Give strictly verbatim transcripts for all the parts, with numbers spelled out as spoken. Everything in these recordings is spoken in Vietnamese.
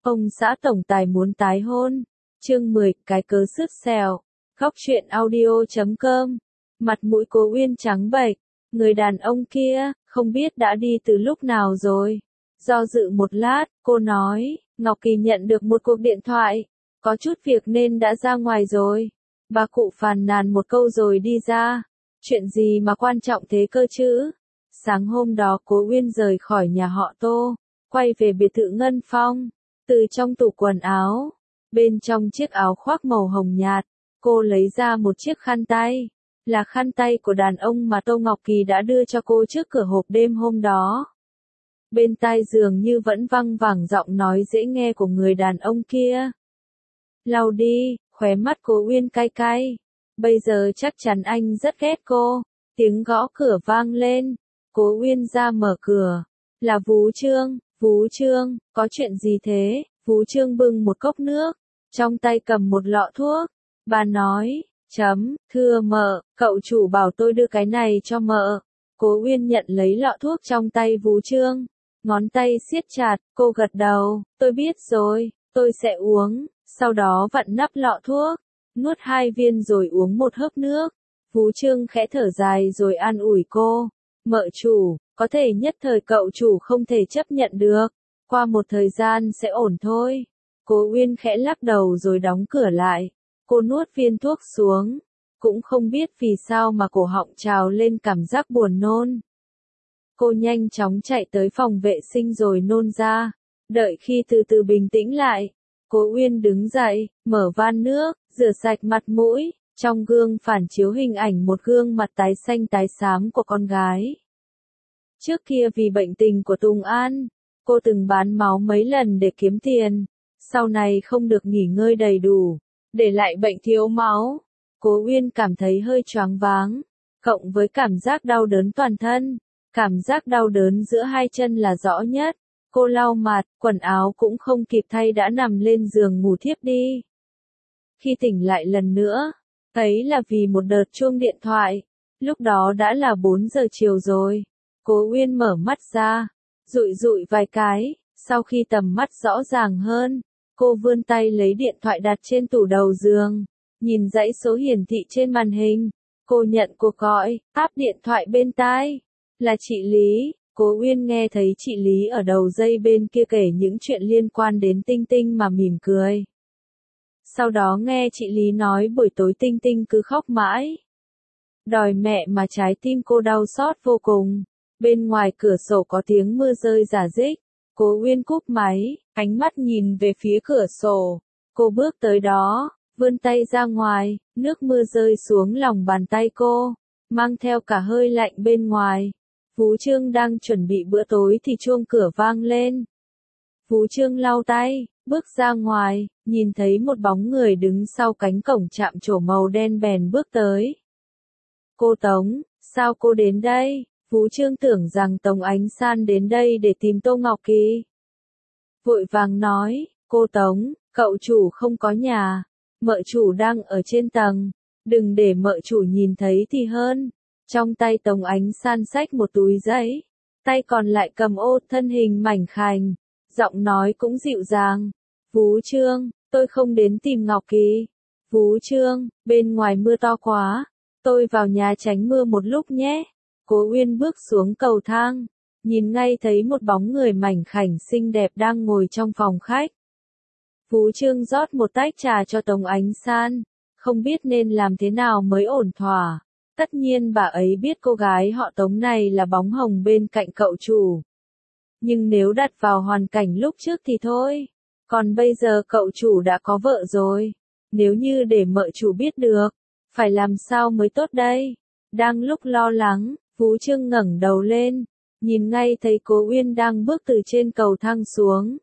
Ông xã tổng tài muốn tái hôn. Chương mười, cái cớ sứt sẹo. Góc truyện audio chấm com. Mặt mũi Cố Uyên trắng bệch, người đàn ông kia, không biết đã đi từ lúc nào rồi. Do dự một lát, cô nói, Ngọc Kỳ nhận được một cuộc điện thoại, có chút việc nên đã ra ngoài rồi. Bà cụ phàn nàn một câu rồi đi ra. Chuyện gì mà quan trọng thế cơ chứ? Sáng hôm đó Cố Uyên rời khỏi nhà họ Tô, quay về biệt thự Ngân Phong. Từ trong tủ quần áo, bên trong chiếc áo khoác màu hồng nhạt, cô lấy ra một chiếc khăn tay. Là khăn tay của đàn ông mà Tô Ngọc Kỳ đã đưa cho cô trước cửa hộp đêm hôm đó. Bên tai dường như vẫn văng vẳng giọng nói dễ nghe của người đàn ông kia. Lau đi, khóe mắt Cố Uyên cay cay. Bây giờ chắc chắn anh rất ghét cô. Tiếng gõ cửa vang lên. Cố Uyên ra mở cửa. Là Vú Trương. Vú Trương, có chuyện gì thế? Vú Trương bưng một cốc nước, trong tay cầm một lọ thuốc. Bà nói, chấm, thưa mợ, cậu chủ bảo tôi đưa cái này cho mợ. Cố Uyên nhận lấy lọ thuốc trong tay Vú Trương. Ngón tay siết chặt, cô gật đầu, tôi biết rồi, tôi sẽ uống. Sau đó vặn nắp lọ thuốc, nuốt hai viên rồi uống một hớp nước. Vú Trương khẽ thở dài rồi an ủi cô. Mợ chủ, có thể nhất thời cậu chủ không thể chấp nhận được. Qua một thời gian sẽ ổn thôi. Cố Uyên khẽ lắc đầu rồi đóng cửa lại. Cô nuốt viên thuốc xuống. Cũng không biết vì sao mà cổ họng trào lên cảm giác buồn nôn. Cô nhanh chóng chạy tới phòng vệ sinh rồi nôn ra. Đợi khi từ từ bình tĩnh lại, Cố Uyên đứng dậy, mở van nước, rửa sạch mặt mũi. Trong gương phản chiếu hình ảnh một gương mặt tái xanh tái xám của con gái. Trước kia vì bệnh tình của Tùng An, cô từng bán máu mấy lần để kiếm tiền. Sau này không được nghỉ ngơi đầy đủ, để lại bệnh thiếu máu. Cố Uyên cảm thấy hơi choáng váng, cộng với cảm giác đau đớn toàn thân. Cảm giác đau đớn giữa hai chân là rõ nhất. Cô lau mặt, quần áo cũng không kịp thay đã nằm lên giường ngủ thiếp đi. Khi tỉnh lại lần nữa, thấy là vì một đợt chuông điện thoại. Lúc đó đã là bốn giờ chiều rồi. Cố Uyên mở mắt ra, dụi dụi vài cái, sau khi tầm mắt rõ ràng hơn, cô vươn tay lấy điện thoại đặt trên tủ đầu giường, nhìn dãy số hiển thị trên màn hình. Cô nhận cuộc gọi, áp điện thoại bên tai. Là chị Lý. Cố Uyên nghe thấy chị Lý ở đầu dây bên kia kể những chuyện liên quan đến Tinh Tinh mà mỉm cười. Sau đó nghe chị Lý nói buổi tối Tinh Tinh cứ khóc mãi. Đòi mẹ mà trái tim cô đau xót vô cùng. Bên ngoài cửa sổ có tiếng mưa rơi rả rích. Cố Uyên cúp máy, ánh mắt nhìn về phía cửa sổ. Cô bước tới đó, vươn tay ra ngoài, nước mưa rơi xuống lòng bàn tay cô, mang theo cả hơi lạnh bên ngoài. Vú Trương đang chuẩn bị bữa tối thì chuông cửa vang lên. Vú Trương lau tay, bước ra ngoài, nhìn thấy một bóng người đứng sau cánh cổng chạm trổ màu đen bèn bước tới. Cô Tống, sao cô đến đây? Vú Trương tưởng rằng Tống Ánh San đến đây để tìm Tô Ngọc Kỳ. Vội vàng nói, cô Tống, cậu chủ không có nhà, mợ chủ đang ở trên tầng, đừng để mợ chủ nhìn thấy thì hơn. Trong tay Tống Ánh San xách một túi giấy, tay còn lại cầm ô, thân hình mảnh khảnh, giọng nói cũng dịu dàng. Vú Trương, tôi không đến tìm Ngọc Kỳ. Vú Trương, bên ngoài mưa to quá, tôi vào nhà tránh mưa một lúc nhé. Cố Uyên bước xuống cầu thang, nhìn ngay thấy một bóng người mảnh khảnh xinh đẹp đang ngồi trong phòng khách. Vú Trương rót một tách trà cho Tống Ánh San, không biết nên làm thế nào mới ổn thỏa. Tất nhiên bà ấy biết cô gái họ Tống này là bóng hồng bên cạnh cậu chủ. Nhưng nếu đặt vào hoàn cảnh lúc trước thì thôi. Còn bây giờ cậu chủ đã có vợ rồi. Nếu như để mợ chủ biết được, phải làm sao mới tốt đây? Đang lúc lo lắng, Vú Trương ngẩng đầu lên, nhìn ngay thấy Cố Uyên đang bước từ trên cầu thang xuống.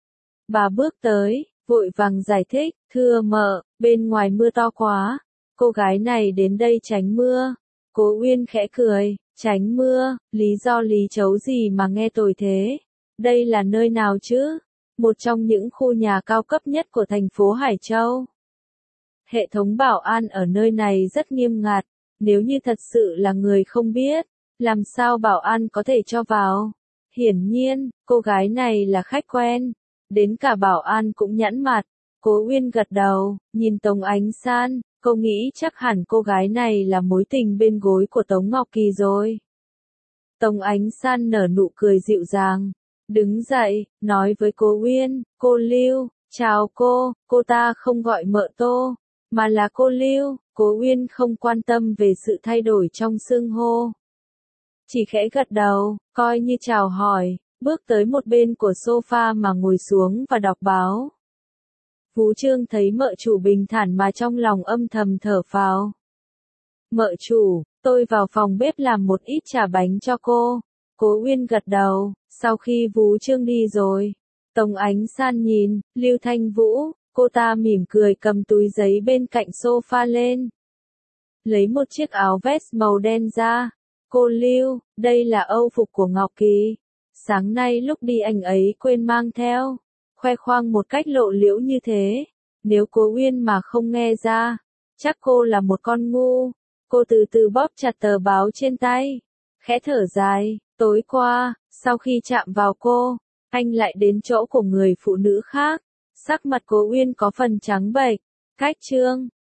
Bà bước tới, vội vàng giải thích, thưa mợ, bên ngoài mưa to quá, cô gái này đến đây tránh mưa. Cố Uyên khẽ cười, tránh mưa, lý do lý chấu gì mà nghe tồi thế? Đây là nơi nào chứ? Một trong những khu nhà cao cấp nhất của thành phố Hải Châu. Hệ thống bảo an ở nơi này rất nghiêm ngặt. Nếu như thật sự là người không biết, làm sao bảo an có thể cho vào? Hiển nhiên, cô gái này là khách quen. đến cả bảo an cũng nhẵn mặt. Cố Uyên gật đầu, nhìn Tống Ánh San, cô nghĩ chắc hẳn cô gái này là mối tình bên gối của Tống Ngọc Kỳ rồi. Tống Ánh San nở nụ cười dịu dàng, đứng dậy, nói với cô Uyên, cô Lưu, chào cô, cô ta không gọi mợ Tô, mà là cô Lưu. Cố Uyên không quan tâm về sự thay đổi trong xưng hô, chỉ khẽ gật đầu, coi như chào hỏi, bước tới một bên của sofa mà ngồi xuống và đọc báo. Phú Trương thấy mợ chủ bình thản mà trong lòng âm thầm thở phào. Mợ chủ, tôi vào phòng bếp làm một ít trà bánh cho cô. Cố Uyên gật đầu, sau khi Phú Trương đi rồi. Tống Ánh San nhìn, Lưu Thanh Vũ, cô ta mỉm cười cầm túi giấy bên cạnh sofa lên. Lấy một chiếc áo vest màu đen ra. Cô Lưu, đây là âu phục của Ngọc Kỳ. Sáng nay lúc đi anh ấy quên mang theo. Khoe khoang một cách lộ liễu như thế. Nếu Cố Uyên mà không nghe ra, chắc cô là một con ngu. Cô từ từ bóp chặt tờ báo trên tay. Khẽ thở dài, tối qua, sau khi chạm vào cô, anh lại đến chỗ của người phụ nữ khác. Sắc mặt Cố Uyên có phần trắng bệch. Cách chương